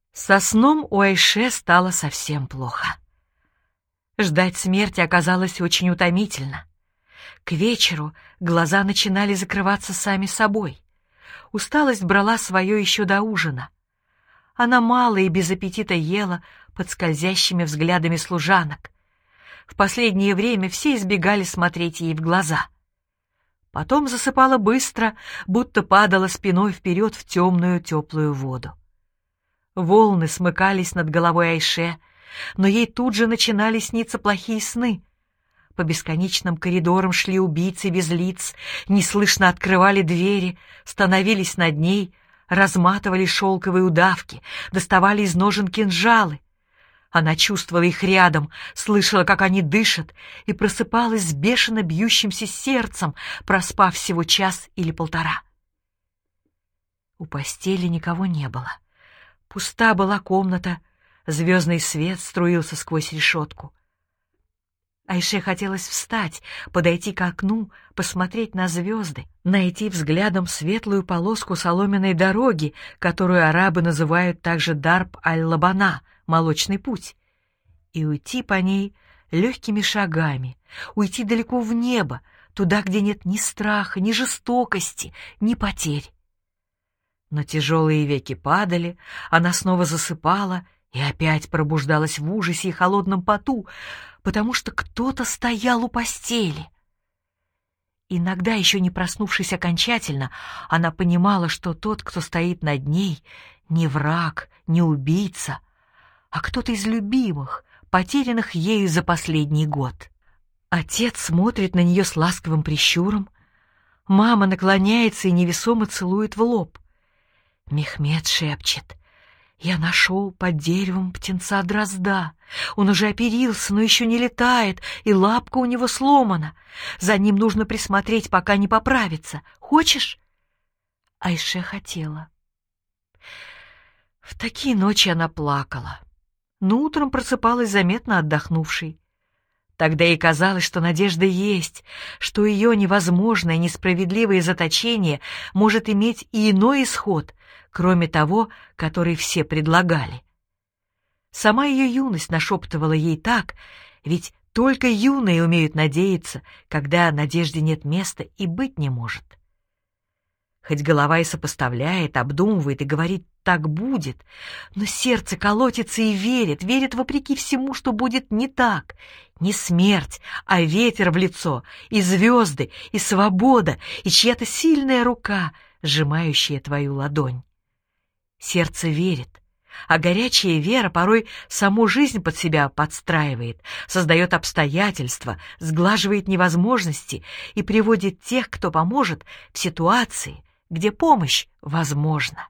Со сном у Айше стало совсем плохо. Ждать смерти оказалось очень утомительно. К вечеру глаза начинали закрываться сами собой. Усталость брала свое еще до ужина. Она мало и без аппетита ела под скользящими взглядами служанок. В последнее время все избегали смотреть ей в глаза. Потом засыпала быстро, будто падала спиной вперед в темную теплую воду. Волны смыкались над головой Айше, но ей тут же начинали сниться плохие сны. По бесконечным коридорам шли убийцы без лиц, неслышно открывали двери, становились над ней, разматывали шелковые удавки, доставали из ножен кинжалы. Она чувствовала их рядом, слышала, как они дышат, и просыпалась с бешено бьющимся сердцем, проспав всего час или полтора. У постели никого не было. Пуста была комната, звездный свет струился сквозь решетку. Айше хотелось встать, подойти к окну, посмотреть на звезды, найти взглядом светлую полоску соломенной дороги, которую арабы называют также Дарб-аль-Лабана, молочный путь, и уйти по ней легкими шагами, уйти далеко в небо, туда, где нет ни страха, ни жестокости, ни потерь. Но тяжелые веки падали, она снова засыпала и опять пробуждалась в ужасе и холодном поту, потому что кто-то стоял у постели. Иногда, еще не проснувшись окончательно, она понимала, что тот, кто стоит над ней, не враг, не убийца, а кто-то из любимых, потерянных ею за последний год. Отец смотрит на нее с ласковым прищуром, мама наклоняется и невесомо целует в лоб. Мехмед шепчет: «Я нашел под деревом птенца-дрозда. Он уже оперился, но еще не летает, и лапка у него сломана. За ним нужно присмотреть, пока не поправится. Хочешь?» Айше хотела. В такие ночи она плакала, но утром просыпалась заметно отдохнувшей. Тогда ей казалось, что надежда есть, что ее невозможное, несправедливое заточение может иметь и иной исход, кроме того, который все предлагали. Сама ее юность нашептывала ей так, ведь только юные умеют надеяться, когда надежде нет места и быть не может. Хоть голова и сопоставляет, обдумывает и говорит «так будет», но сердце колотится и верит вопреки всему, что будет не так. Не смерть, а ветер в лицо, и звезды, и свобода, и чья-то сильная рука, сжимающая твою ладонь. Сердце верит, а горячая вера порой саму жизнь под себя подстраивает, создает обстоятельства, сглаживает невозможности и приводит тех, кто поможет, в ситуации, где помощь возможна.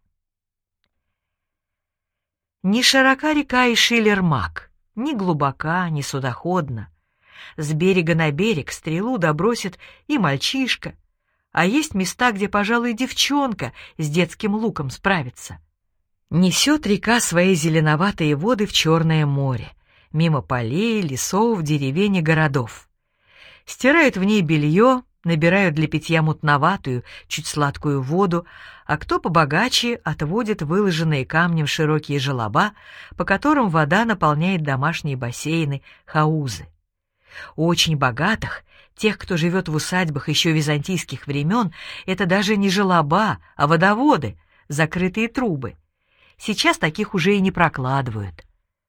Не широка река Ишиль-Эрмак, ни глубока, ни судоходна. С берега на берег стрелу добросит и мальчишка, а есть места, где, пожалуй, девчонка с детским луком справится. Несет река свои зеленоватые воды в Черное море, мимо полей, лесов, деревень и городов. Стирают в ней белье, набирают для питья мутноватую, чуть сладкую воду, а кто побогаче отводит выложенные камнем широкие желоба, по которым вода наполняет домашние бассейны, хаузы. У очень богатых, тех, кто живет в усадьбах еще византийских времен, это даже не желоба, а водоводы, закрытые трубы. Сейчас таких уже и не прокладывают.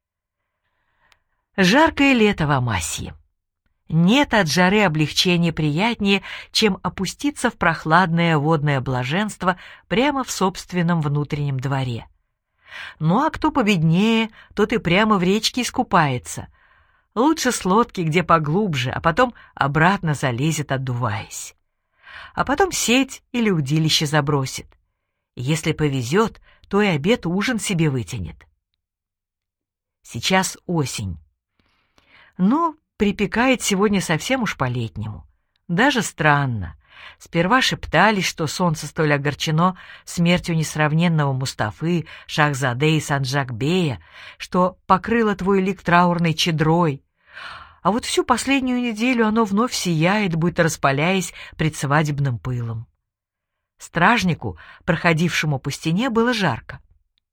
Жаркое лето в Амасии. Нет от жары облегчения приятнее, чем опуститься в прохладное водное блаженство прямо в собственном внутреннем дворе. Ну а кто победнее, тот и прямо в речке искупается. Лучше с лодки, где поглубже, а потом обратно залезет, отдуваясь. А потом сеть или удилище забросит. Если повезет, то и обед-ужин себе вытянет. Сейчас осень. Но припекает сегодня совсем уж по-летнему. Даже странно. Сперва шептались, что солнце столь огорчено смертью несравненного Мустафы, Шахзаде и Санджак-бея, что покрыло твой лик траурной чадрой. А вот всю последнюю неделю оно вновь сияет, будто распаляясь пред свадебным пылом. Стражнику, проходившему по стене, было жарко.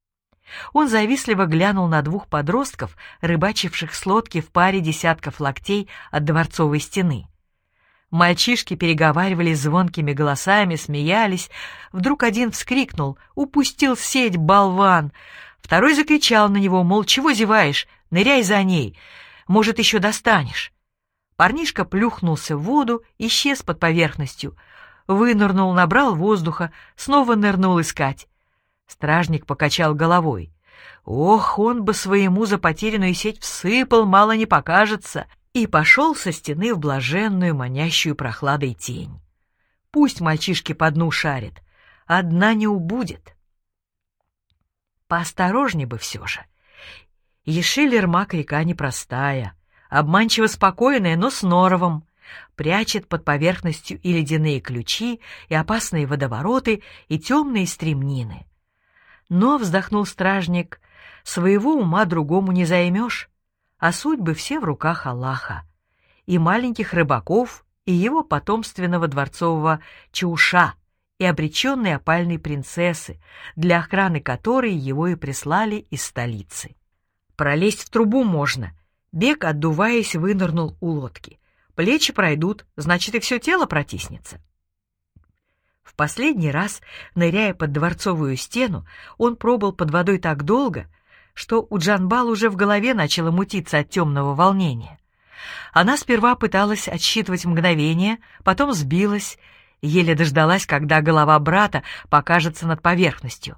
Он завистливо глянул на двух подростков, рыбачивших с лодки в паре десятков локтей от дворцовой стены. Мальчишки переговаривались звонкими голосами, смеялись. Вдруг один вскрикнул: «Упустил сеть, болван!» Второй закричал на него, мол, чего зеваешь, ныряй за ней, может, еще достанешь. Парнишка плюхнулся в воду, исчез под поверхностью, вынырнул, набрал воздуха, снова нырнул искать. Стражник покачал головой. Ох, он бы своему за потерянную сеть всыпал, мало не покажется, и пошел со стены в блаженную, манящую прохладой тень. Пусть мальчишки по дну шарят, одна не убудет. Поосторожней бы все же. Ешиль-Эрмак река непростая, обманчиво спокойная, но с норовом, прячет под поверхностью и ледяные ключи, и опасные водовороты, и темные стремнины. Но, вздохнул стражник, своего ума другому не займешь, а судьбы все в руках Аллаха, и маленьких рыбаков, и его потомственного дворцового чауша, и обреченной опальной принцессы, для охраны которой его и прислали из столицы. Пролезть в трубу можно. Бек, отдуваясь, вынырнул у лодки. Плечи пройдут, значит, и все тело протиснется. В последний раз, ныряя под дворцовую стену, он пробыл под водой так долго, что у Джанбал уже в голове начало мутиться от темного волнения. Она сперва пыталась отсчитывать мгновения, потом сбилась, еле дождалась, когда голова брата покажется над поверхностью.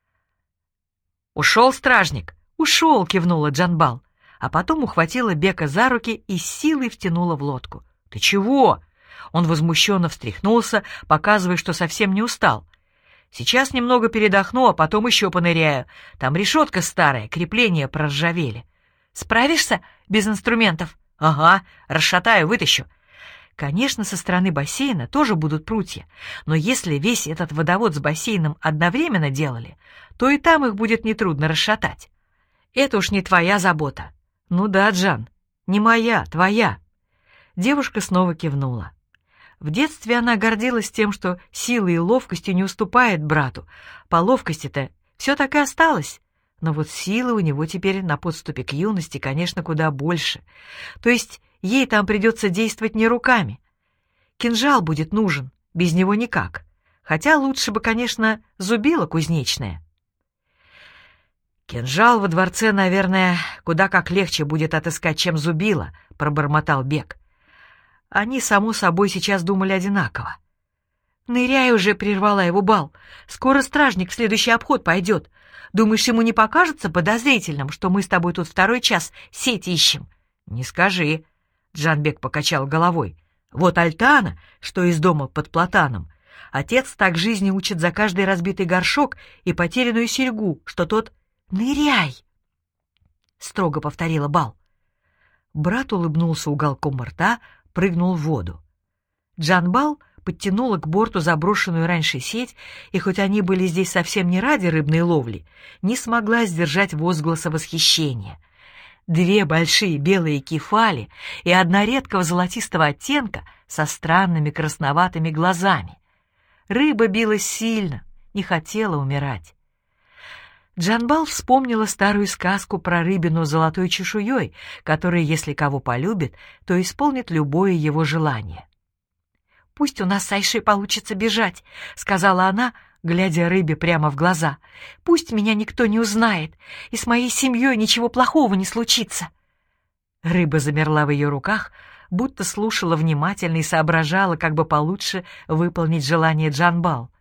«Ушел стражник?» «Ушел!» — кивнула Джанбал, а потом ухватила Бека за руки и с силой втянула в лодку. «Ты чего?» Он возмущенно встряхнулся, показывая, что совсем не устал. «Сейчас немного передохну, а потом еще поныряю. Там решетка старая, крепления проржавели». «Справишься без инструментов?» «Ага, расшатаю, вытащу». Конечно, со стороны бассейна тоже будут прутья, но если весь этот водовод с бассейном одновременно делали, то и там их будет нетрудно расшатать. Это уж не твоя забота. Ну да, Джан, не моя, твоя. Девушка снова кивнула. В детстве она гордилась тем, что силой и ловкостью не уступает брату. По ловкости-то все так и осталось. Но вот силы у него теперь на подступе к юности, конечно, куда больше. То есть ей там придется действовать не руками. Кинжал будет нужен, без него никак. Хотя лучше бы, конечно, зубило кузнечное. «Кинжал во дворце, наверное, куда как легче будет отыскать, чем зубило», — пробормотал Бек. Они, само собой, сейчас думали одинаково. «Ныряй уже», — прервала его Бал. «Скоро стражник в следующий обход пойдет. Думаешь, ему не покажется подозрительным, что мы с тобой тут второй час сеть ищем?» «Не скажи», — Джанбек покачал головой. «Вот Альтана, что из дома под платаном. Отец так жизни учит за каждый разбитый горшок и потерянную серьгу, что тот...» «Ныряй!» — строго повторила Бал. Брат улыбнулся уголком рта, прыгнул в воду. Джанбал подтянула к борту заброшенную раньше сеть, и хоть они были здесь совсем не ради рыбной ловли, не смогла сдержать возгласа восхищения. Две большие белые кефали и одна редкого золотистого оттенка со странными красноватыми глазами. Рыба билась сильно, не хотела умирать. Джанбал вспомнила старую сказку про рыбину с золотой чешуей, которая, если кого полюбит, то исполнит любое его желание. «Пусть у нас с Айшей получится бежать», — сказала она, глядя рыбе прямо в глаза. «Пусть меня никто не узнает, и с моей семьей ничего плохого не случится». Рыба замерла в ее руках, будто слушала внимательно и соображала, как бы получше выполнить желание Джанбал.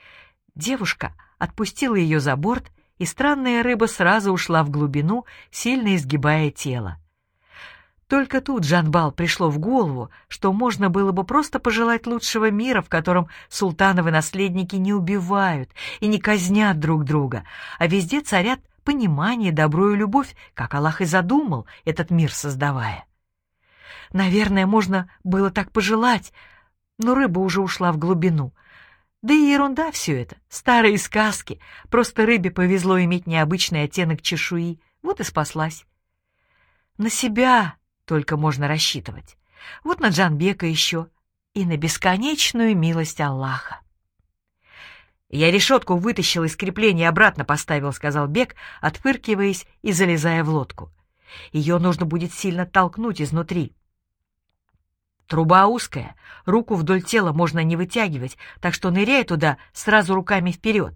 Девушка отпустила ее за борт, и странная рыба сразу ушла в глубину, сильно изгибая тело. Только тут Джанбал пришло в голову, что можно было бы просто пожелать лучшего мира, в котором султановы наследники не убивают и не казнят друг друга, а везде царят понимание, добро и любовь, как Аллах и задумал, этот мир создавая. Наверное, можно было так пожелать, но рыба уже ушла в глубину. Да и ерунда все это, старые сказки. Просто рыбе повезло иметь необычный оттенок чешуи, вот и спаслась. На себя только можно рассчитывать. Вот на Джанбека еще и на бесконечную милость Аллаха. «Я решетку вытащил из крепления и обратно поставил», — сказал Бек, отфыркиваясь и залезая в лодку. «Ее нужно будет сильно толкнуть изнутри. Труба узкая, руку вдоль тела можно не вытягивать, так что ныряй туда сразу руками вперед».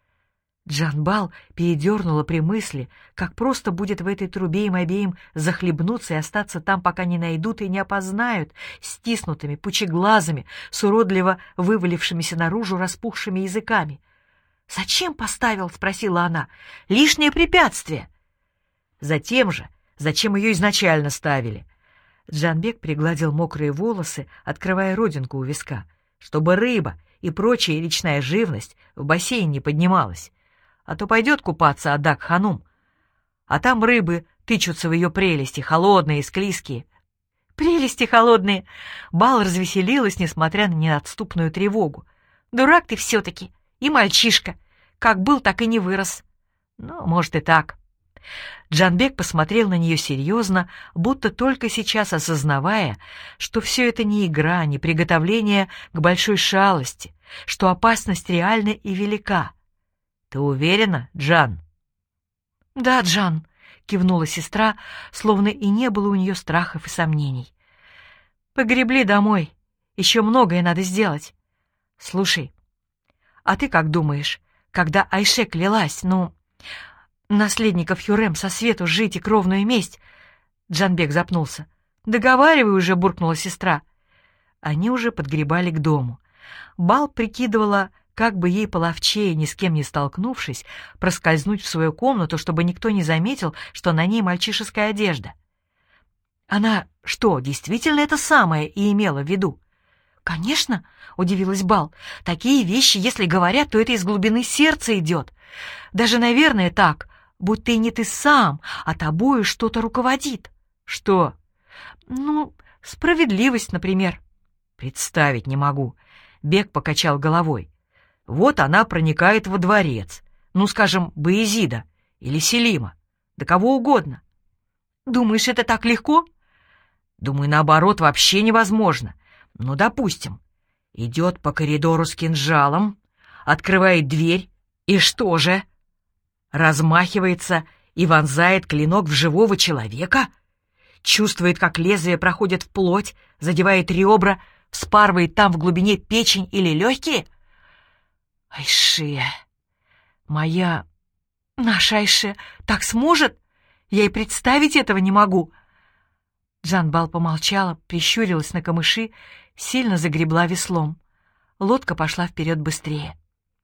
Джанбал передернула при мысли, как просто будет в этой трубе им обеим захлебнуться и остаться там, пока не найдут и не опознают, стиснутыми, пучеглазыми, с уродливо вывалившимися наружу распухшими языками. «Зачем поставил?» — спросила она. «Лишнее препятствие». «Затем же, зачем ее изначально ставили?» Джанбек пригладил мокрые волосы, открывая родинку у виска, чтобы рыба и прочая речная живность в бассейн не поднималась. А то пойдет купаться Адак-ханум, а там рыбы тычутся в ее прелести, холодные и склизкие. «Прелести холодные!» Бал развеселилась, несмотря на неотступную тревогу. «Дурак ты все-таки! И мальчишка! Как был, так и не вырос!» «Ну, может, и так». Джанбек посмотрел на нее серьезно, будто только сейчас осознавая, что все это не игра, не приготовление к большой шалости, что опасность реальна и велика. «Ты уверена, Джан?» «Да, Джан», — кивнула сестра, словно и не было у нее страхов и сомнений. «Погребли домой. Еще многое надо сделать. Слушай, а ты как думаешь, когда Айше клялась, наследников Хюррем со свету жить и кровную месть?» Джанбек запнулся. «Договаривай уже», — буркнула сестра. Они уже подгребали к дому. Бал прикидывала, как бы ей половчее, ни с кем не столкнувшись, проскользнуть в свою комнату, чтобы никто не заметил, что на ней мальчишеская одежда. Она что, действительно это самое и имела в виду? «Конечно», — удивилась Бал, — «такие вещи, если говорят, то это из глубины сердца идет. Даже, наверное, так, будто и не ты сам, а тобою что-то руководит». «Что?» Справедливость, например». «Представить не могу». Бек покачал головой. «Вот она проникает во дворец. Скажем, Баязида или Селима. Да кого угодно». «Думаешь, это так легко?» «Думаю, наоборот, вообще невозможно. Допустим, идет по коридору с кинжалом, открывает дверь, и что же? Размахивается и вонзает клинок в живого человека? Чувствует, как лезвие проходит в плоть, задевает ребра, вспарывает там в глубине печень или легкие? Айше, наша Айше так сможет? Я и представить этого не могу». Джанбал помолчала, прищурилась на камыши, сильно загребла веслом. Лодка пошла вперед быстрее.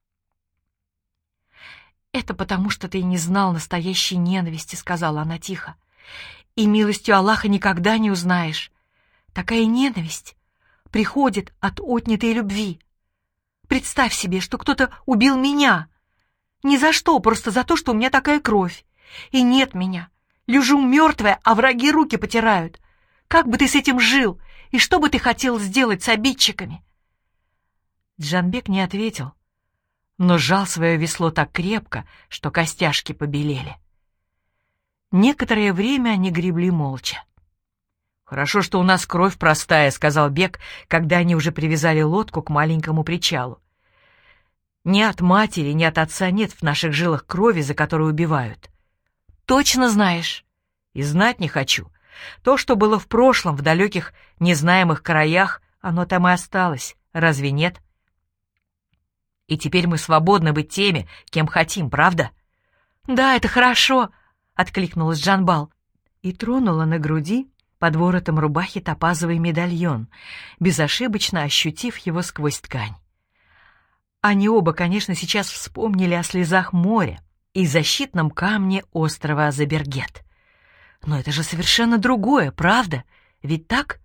«Это потому, что ты не знал настоящей ненависти», — сказала она тихо. «И милостью Аллаха никогда не узнаешь. Такая ненависть приходит от отнятой любви. Представь себе, что кто-то убил меня. Ни за что, просто за то, что у меня такая кровь. И нет меня. Лежу мертвая, а враги руки потирают. Как бы ты с этим жил? И что бы ты хотел сделать с обидчиками?» Джанбек не ответил, но сжал свое весло так крепко, что костяшки побелели. Некоторое время они гребли молча. «Хорошо, что у нас кровь простая», — сказал Бек, когда они уже привязали лодку к маленькому причалу. «Ни от матери, ни от отца нет в наших жилах крови, за которую убивают». «Точно знаешь?» «И знать не хочу. То, что было в прошлом, в далеких, незнаемых краях, оно там и осталось. Разве нет? И теперь мы свободны быть теми, кем хотим, правда?» «Да, это хорошо», — откликнулась Джанбал и тронула на груди под воротом рубахи топазовый медальон, безошибочно ощутив его сквозь ткань. Они оба, конечно, сейчас вспомнили о слезах моря и защитном камне острова Азабергет. Но это же совершенно другое, правда? Ведь так?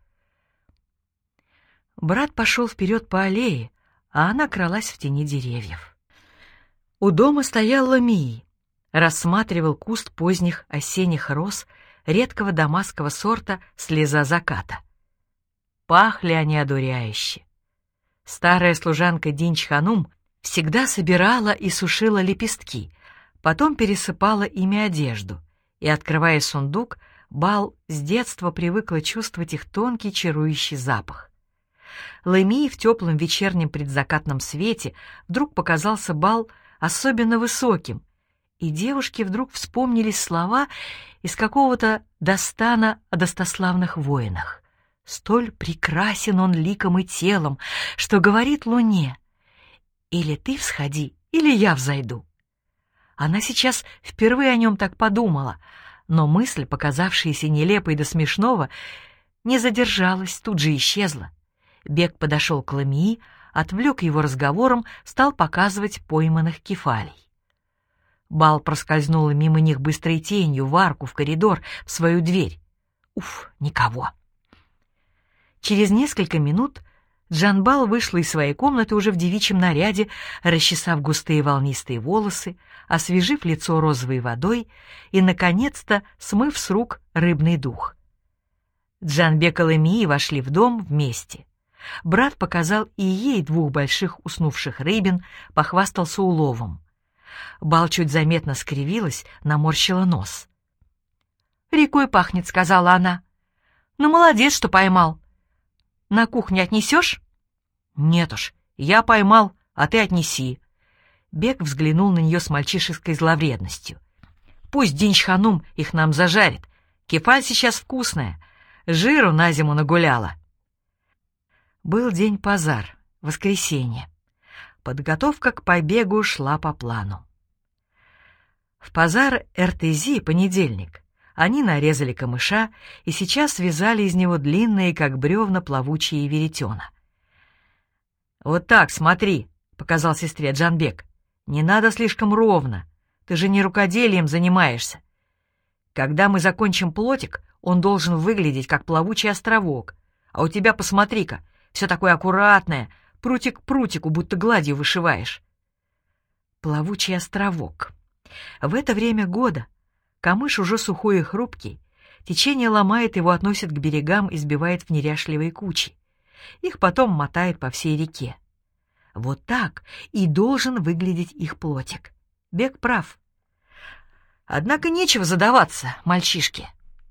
Брат пошел вперед по аллее, а она кралась в тени деревьев. У дома стоял Ламии, рассматривал куст поздних осенних роз редкого дамасского сорта «Слеза заката». Пахли они одуряюще. Старая служанка Динч-ханум всегда собирала и сушила лепестки, потом пересыпала ими одежду, и, открывая сундук, Бал с детства привыкла чувствовать их тонкий чарующий запах. Лэми в теплом вечернем предзакатном свете вдруг показался бал особенно высоким, и девушки вдруг вспомнились слова из какого-то достана о достославных воинах. «Столь прекрасен он ликом и телом, что говорит луне: или ты всходи, или я взойду». Она сейчас впервые о нем так подумала, но мысль, показавшаяся нелепой до смешного, не задержалась, тут же исчезла. Бек подошел к Ламии, отвлек его разговором, стал показывать пойманных кефалей. Бал проскользнула мимо них быстрой тенью в арку, в коридор, в свою дверь. Уф, никого. Через несколько минут Джанбал вышла из своей комнаты уже в девичьем наряде, расчесав густые волнистые волосы, освежив лицо розовой водой и, наконец-то, смыв с рук рыбный дух. Джанбек и Ламии вошли в дом вместе. Брат показал и ей 2 больших уснувших рыбин, похвастался уловом. Бал чуть заметно скривилась, наморщила нос. «Рекой пахнет», — сказала она. «Ну, молодец, что поймал. На кухне отнесешь?» «Нет уж, я поймал, а ты отнеси». Бек взглянул на нее с мальчишеской зловредностью. «Пусть Динч-ханум их нам зажарит. Кефаль сейчас вкусная. Жиру на зиму нагуляла». Был день Пазар, воскресенье. Подготовка к побегу шла по плану. В Пазар Эртези, понедельник, они нарезали камыша и сейчас связали из него длинные, как бревна, плавучие веретена. «Вот так, смотри», — показал сестре Джанбек. «Не надо слишком ровно, ты же не рукоделием занимаешься. Когда мы закончим плотик, он должен выглядеть, как плавучий островок. А у тебя, посмотри-ка, все такое аккуратное, прутик к прутику, будто гладью вышиваешь». Плавучий островок. В это время года камыш уже сухой и хрупкий, течение ломает его, относит к берегам и сбивает в неряшливые кучи. Их потом мотает по всей реке. Вот так и должен выглядеть их плотик. Бек прав. Однако нечего задаваться, мальчишки.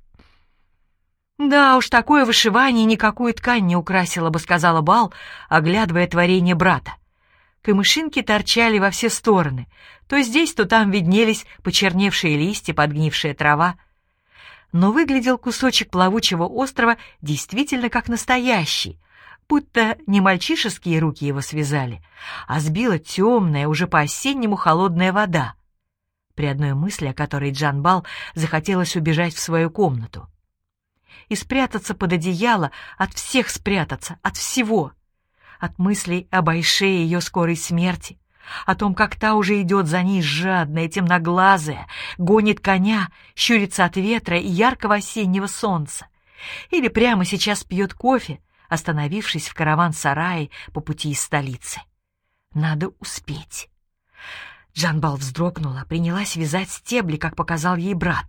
«Да уж, такое вышивание никакую ткань не украсило бы», — сказала Бал, оглядывая творение брата. Камышинки торчали во все стороны. То здесь, то там виднелись почерневшие листья, подгнившая трава. Но выглядел кусочек плавучего острова действительно как настоящий, будто не мальчишеские руки его связали, а сбила темная, уже по-осеннему холодная вода. При одной мысли, о которой Джанбал захотелось убежать в свою комнату и спрятаться под одеяло, от всех спрятаться, от всего. От мыслей об Айше и ее скорой смерти, о том, как та уже идет за ней жадная, темноглазая, гонит коня, щурится от ветра и яркого осеннего солнца, или прямо сейчас пьет кофе, остановившись в караван-сарае по пути из столицы. Надо успеть. Джанбал вздрогнула, принялась вязать стебли, как показал ей брат.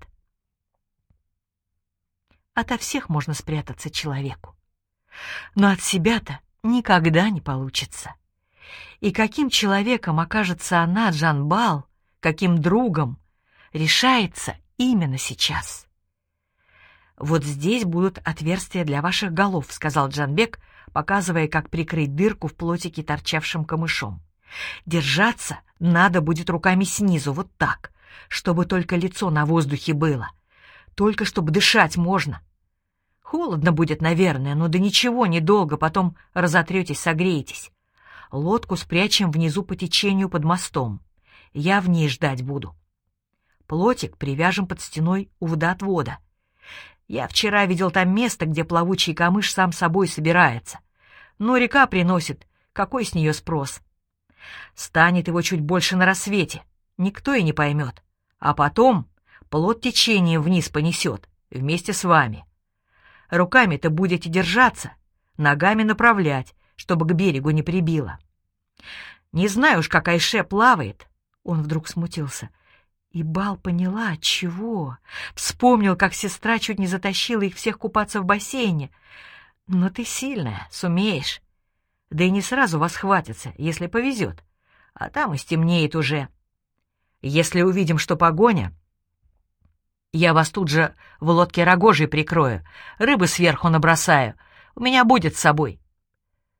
Ото всех можно спрятаться человеку, но от себя-то никогда не получится. И каким человеком окажется она, Джанбал, каким другом, решается именно сейчас. «Вот здесь будут отверстия для ваших голов», — сказал Джанбек, показывая, как прикрыть дырку в плотике, торчавшим камышом. «Держаться надо будет руками снизу, вот так, чтобы только лицо на воздухе было, только чтобы дышать можно. Холодно будет, наверное, но да ничего, недолго, потом разотретесь, согреетесь. Лодку спрячем внизу по течению под мостом. Я в ней ждать буду. Плотик привяжем под стеной у водоотвода. Я вчера видел там место, где плавучий камыш сам собой собирается. Но река приносит, какой с нее спрос? Станет его чуть больше на рассвете, никто и не поймет. А потом плот течением вниз понесет, вместе с вами. Руками-то будете держаться, ногами направлять, чтобы к берегу не прибило. Не знаю уж, как Айше плавает». Он вдруг смутился. И Бал поняла, отчего. Вспомнил, как сестра чуть не затащила их всех купаться в бассейне. «Но ты сильная, сумеешь. Да и не сразу вас хватится, если повезет. А там и стемнеет уже. Если увидим, что погоня, я вас тут же в лодке рогожей прикрою, рыбы сверху набросаю. У меня будет с собой».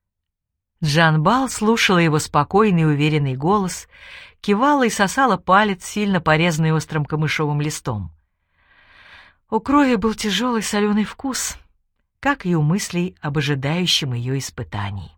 Джанбал слушала его спокойный и уверенный голос, кивала и сосала палец, сильно порезанный острым камышовым листом. У крови был тяжелый соленый вкус, как и у мыслей об ожидающем ее испытании.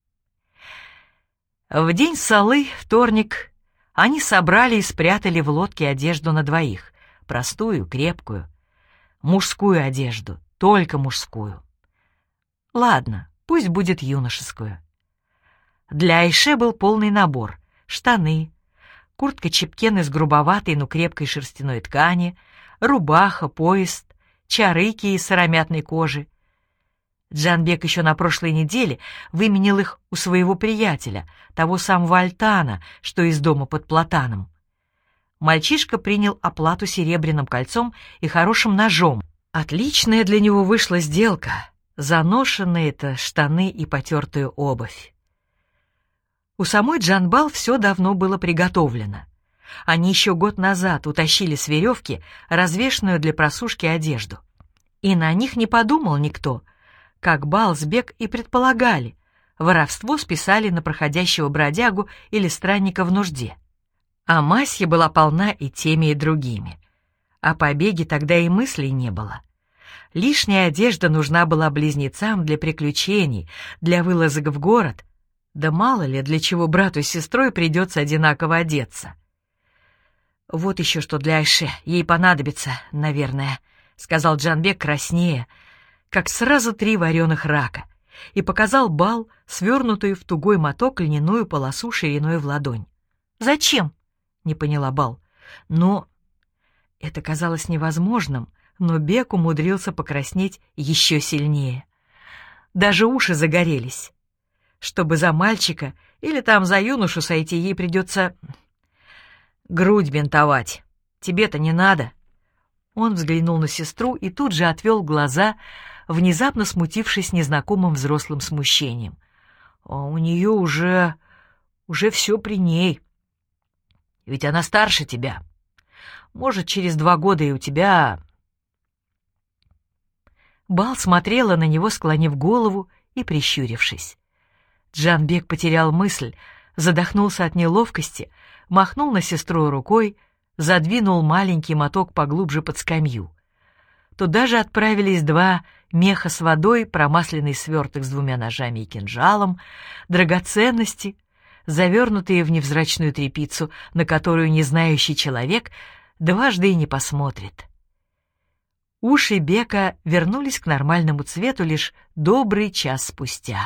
В день Салы, вторник, они собрали и спрятали в лодке одежду на двоих, простую, крепкую, мужскую одежду, только мужскую. Ладно, пусть будет юношескую. Для Айше был полный набор: штаны, куртка-чепкен из грубоватой, но крепкой шерстяной ткани, рубаха, пояс, чарыки из сыромятной кожи. Джанбек еще на прошлой неделе выменял их у своего приятеля, того самого Альтана, что из дома под платаном. Мальчишка принял оплату серебряным кольцом и хорошим ножом. Отличная для него вышла сделка. Заношенные-то штаны и потертую обувь. У самой Джанбал все давно было приготовлено. Они еще год назад утащили с веревки развешанную для просушки одежду. И на них не подумал никто, как Балсбек и предполагали. Воровство списали на проходящего бродягу или странника в нужде. А Масья была полна и теми, и другими. О побеге тогда и мыслей не было. Лишняя одежда нужна была близнецам для приключений, для вылазок в город. Да мало ли, для чего брату с сестрой придется одинаково одеться. «Вот еще что для Айше, ей понадобится, наверное», — сказал Джанбек краснея, как сразу 3 вареных рака, и показал Бал, свернутую в тугой моток льняную полосу шириной в ладонь. «Зачем?» — не поняла Бал. Но это казалось невозможным, но Бек умудрился покраснеть еще сильнее. Даже уши загорелись. Чтобы за мальчика или там за юношу сойти, ей придется грудь бинтовать. Тебе-то не надо». Он взглянул на сестру и тут же отвел глаза, внезапно смутившись незнакомым взрослым смущением. «А у нее уже все при ней. Ведь она старше тебя. Может, через 2 года и у тебя...» Бал смотрела на него, склонив голову и прищурившись. Джанбек потерял мысль, задохнулся от неловкости, махнул на сестру рукой, задвинул маленький моток поглубже под скамью. Туда же отправились 2 меха с водой, промасленный сверток с 2 ножами и кинжалом, драгоценности, завернутые в невзрачную тряпицу, на которую незнающий человек дважды и не посмотрит. Уши Бека вернулись к нормальному цвету лишь добрый час спустя.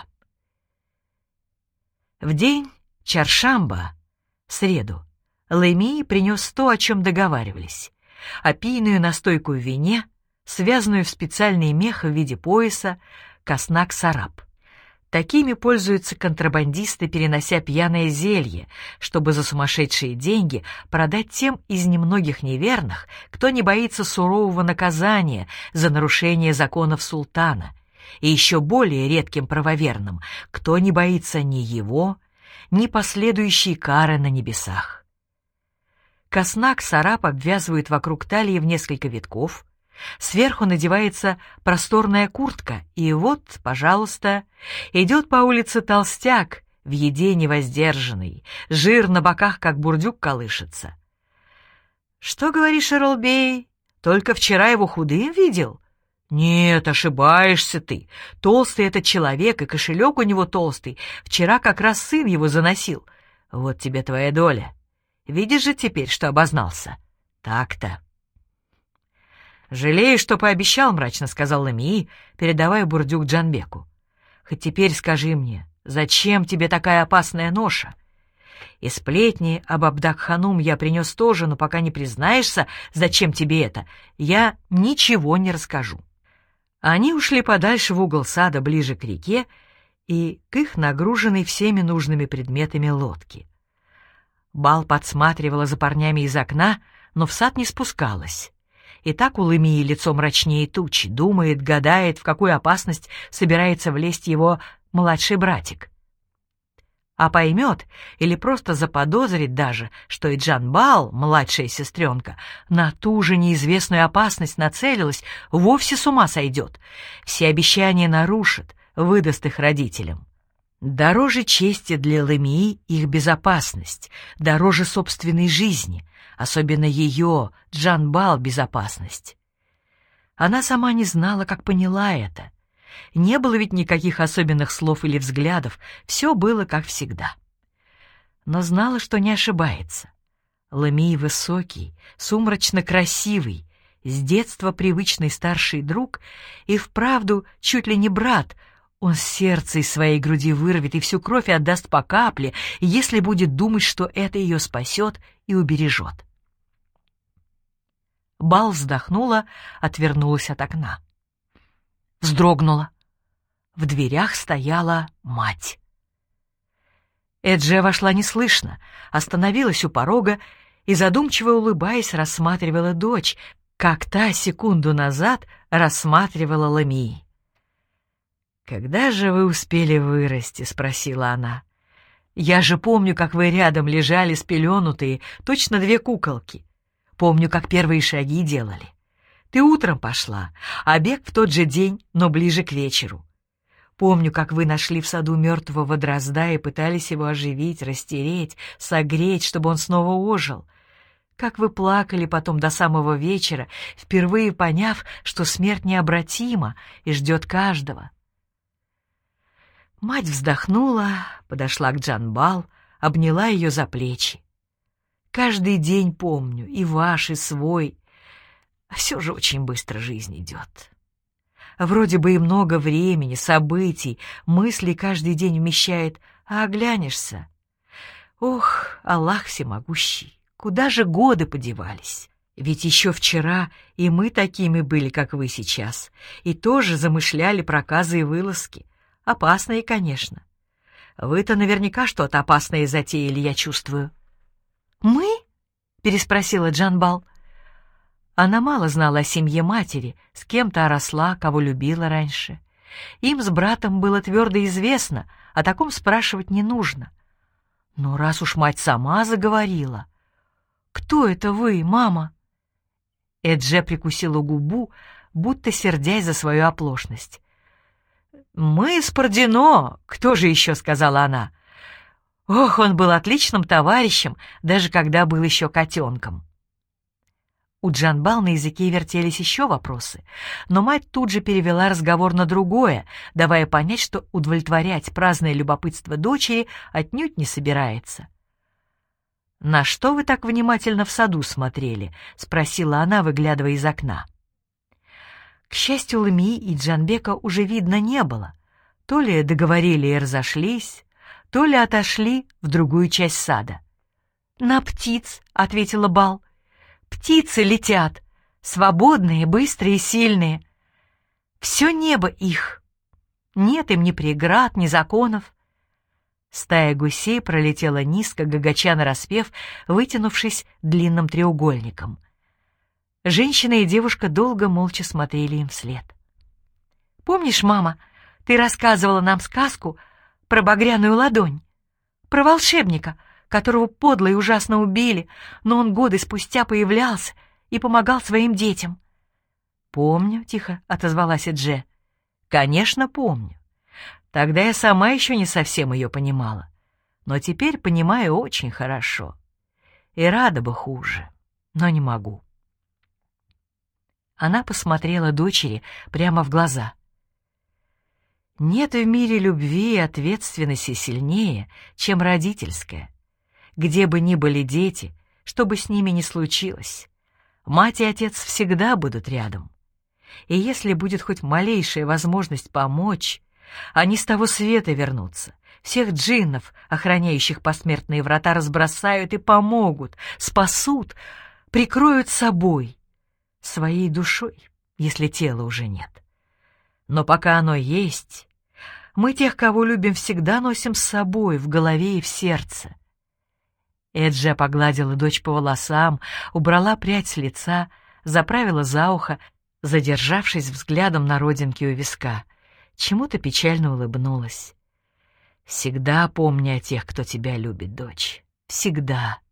В день Чаршамба, среду, Лэмии принес то, о чем договаривались: опийную настойку в вине, связанную в специальный мех в виде пояса, каснак-сараб. Такими пользуются контрабандисты, перенося пьяное зелье, чтобы за сумасшедшие деньги продать тем из немногих неверных, кто не боится сурового наказания за нарушение законов султана, и еще более редким правоверным, кто не боится ни его, ни последующей кары на небесах. Каснак-сараб обвязывают вокруг талии в несколько витков, сверху надевается просторная куртка, и вот, пожалуйста, идет по улице толстяк, в еде невоздержанный, жир на боках, как бурдюк, колышется. «Что говоришь, Эролбей? Только вчера его худым видел?» «Нет, ошибаешься ты. Толстый этот человек, и кошелек у него толстый. Вчера как раз сын его заносил. Вот тебе твоя доля. Видишь же теперь, что обознался? Так-то». «Жалею, что пообещал», — мрачно сказал Ламии, передавая бурдюк Джанбеку. «Хоть теперь скажи мне, зачем тебе такая опасная ноша? И сплетни об Абдак-ханум я принес тоже, но пока не признаешься, зачем тебе это, я ничего не расскажу». Они ушли подальше в угол сада, ближе к реке, и к их нагруженной всеми нужными предметами лодке. Бал подсматривала за парнями из окна, но в сад не спускалась. И так у Лэмии лицо мрачнее тучи, думает, гадает, в какую опасность собирается влезть его младший братик. А поймет или просто заподозрит даже, что и Джанбал, младшая сестренка, на ту же неизвестную опасность нацелилась, вовсе с ума сойдет, все обещания нарушит, выдаст их родителям. Дороже чести для Ламии их безопасность, дороже собственной жизни, особенно ее, Джанбал, безопасность. Она сама не знала, как поняла это. Не было ведь никаких особенных слов или взглядов, все было как всегда. Но знала, что не ошибается. Ламии высокий, сумрачно красивый, с детства привычный старший друг и вправду чуть ли не брат. Он сердце из своей груди вырвет и всю кровь отдаст по капле, если будет думать, что это ее спасет и убережет. Бал вздохнула, отвернулась от окна. Вздрогнула. В дверях стояла мать. Эдже вошла неслышно, остановилась у порога и, задумчиво улыбаясь, рассматривала дочь, как та секунду назад рассматривала Ламии. «Когда же вы успели вырасти?» — спросила она. «Я же помню, как вы рядом лежали спеленутые, точно две куколки. Помню, как первые шаги делали. Ты утром пошла, а бег в тот же день, но ближе к вечеру. Помню, как вы нашли в саду мертвого дрозда и пытались его оживить, растереть, согреть, чтобы он снова ожил. Как вы плакали потом до самого вечера, впервые поняв, что смерть необратима и ждет каждого». Мать вздохнула, подошла к Джанбал, обняла ее за плечи. «Каждый день помню, и ваш, и свой. А все же очень быстро жизнь идет. Вроде бы и много времени, событий, мыслей каждый день вмещает, а оглянешься. Ох, Аллах всемогущий, куда же годы подевались? Ведь еще вчера и мы такими были, как вы сейчас, и тоже замышляли проказы и вылазки. Опасные, конечно. Вы-то наверняка что-то опасное затеяли, я чувствую». «Мы?» — переспросила Джанбал. Она мало знала о семье матери, с кем-то росла, кого любила раньше. Им с братом было твердо известно, о таком спрашивать не нужно. Но раз уж мать сама заговорила... «Кто это вы, мама?» Эдже прикусила губу, будто сердясь за свою оплошность. «Мы с Пардино, кто же еще?» — сказала она. «Ох, он был отличным товарищем, даже когда был еще котенком». У Джанбал на языке вертелись еще вопросы, но мать тут же перевела разговор на другое, давая понять, что удовлетворять праздное любопытство дочери отнюдь не собирается. «На что вы так внимательно в саду смотрели?» — спросила она, выглядывая из окна. К счастью, Ламии и Джанбека уже видно не было. То ли договорили и разошлись, то ли отошли в другую часть сада. «На птиц», — ответила Бал. «Птицы летят, свободные, быстрые, сильные. Все небо их. Нет им ни преград, ни законов». Стая гусей пролетела низко, гагача нараспев, вытянувшись длинным треугольником. Женщина и девушка долго молча смотрели им вслед. «Помнишь, мама, ты рассказывала нам сказку про багряную ладонь, про волшебника, которого подло и ужасно убили, но он годы спустя появлялся и помогал своим детям?» «Помню», — тихо отозвалась Эдже. «Конечно, помню. Тогда я сама еще не совсем ее понимала, но теперь понимаю очень хорошо. И рада бы хуже, но не могу». Она посмотрела дочери прямо в глаза. «Нет в мире любви и ответственности сильнее, чем родительская. Где бы ни были дети, что бы с ними ни случилось, мать и отец всегда будут рядом. И если будет хоть малейшая возможность помочь, они с того света вернутся, всех джиннов, охраняющих посмертные врата, разбросают и помогут, спасут, прикроют собой, своей душой, если тела уже нет. Но пока оно есть, мы тех, кого любим, всегда носим с собой, в голове и в сердце». Эдже погладила дочь по волосам, убрала прядь с лица, заправила за ухо, задержавшись взглядом на родинке у виска. Чему-то печально улыбнулась. «Всегда помни о тех, кто тебя любит, дочь. Всегда.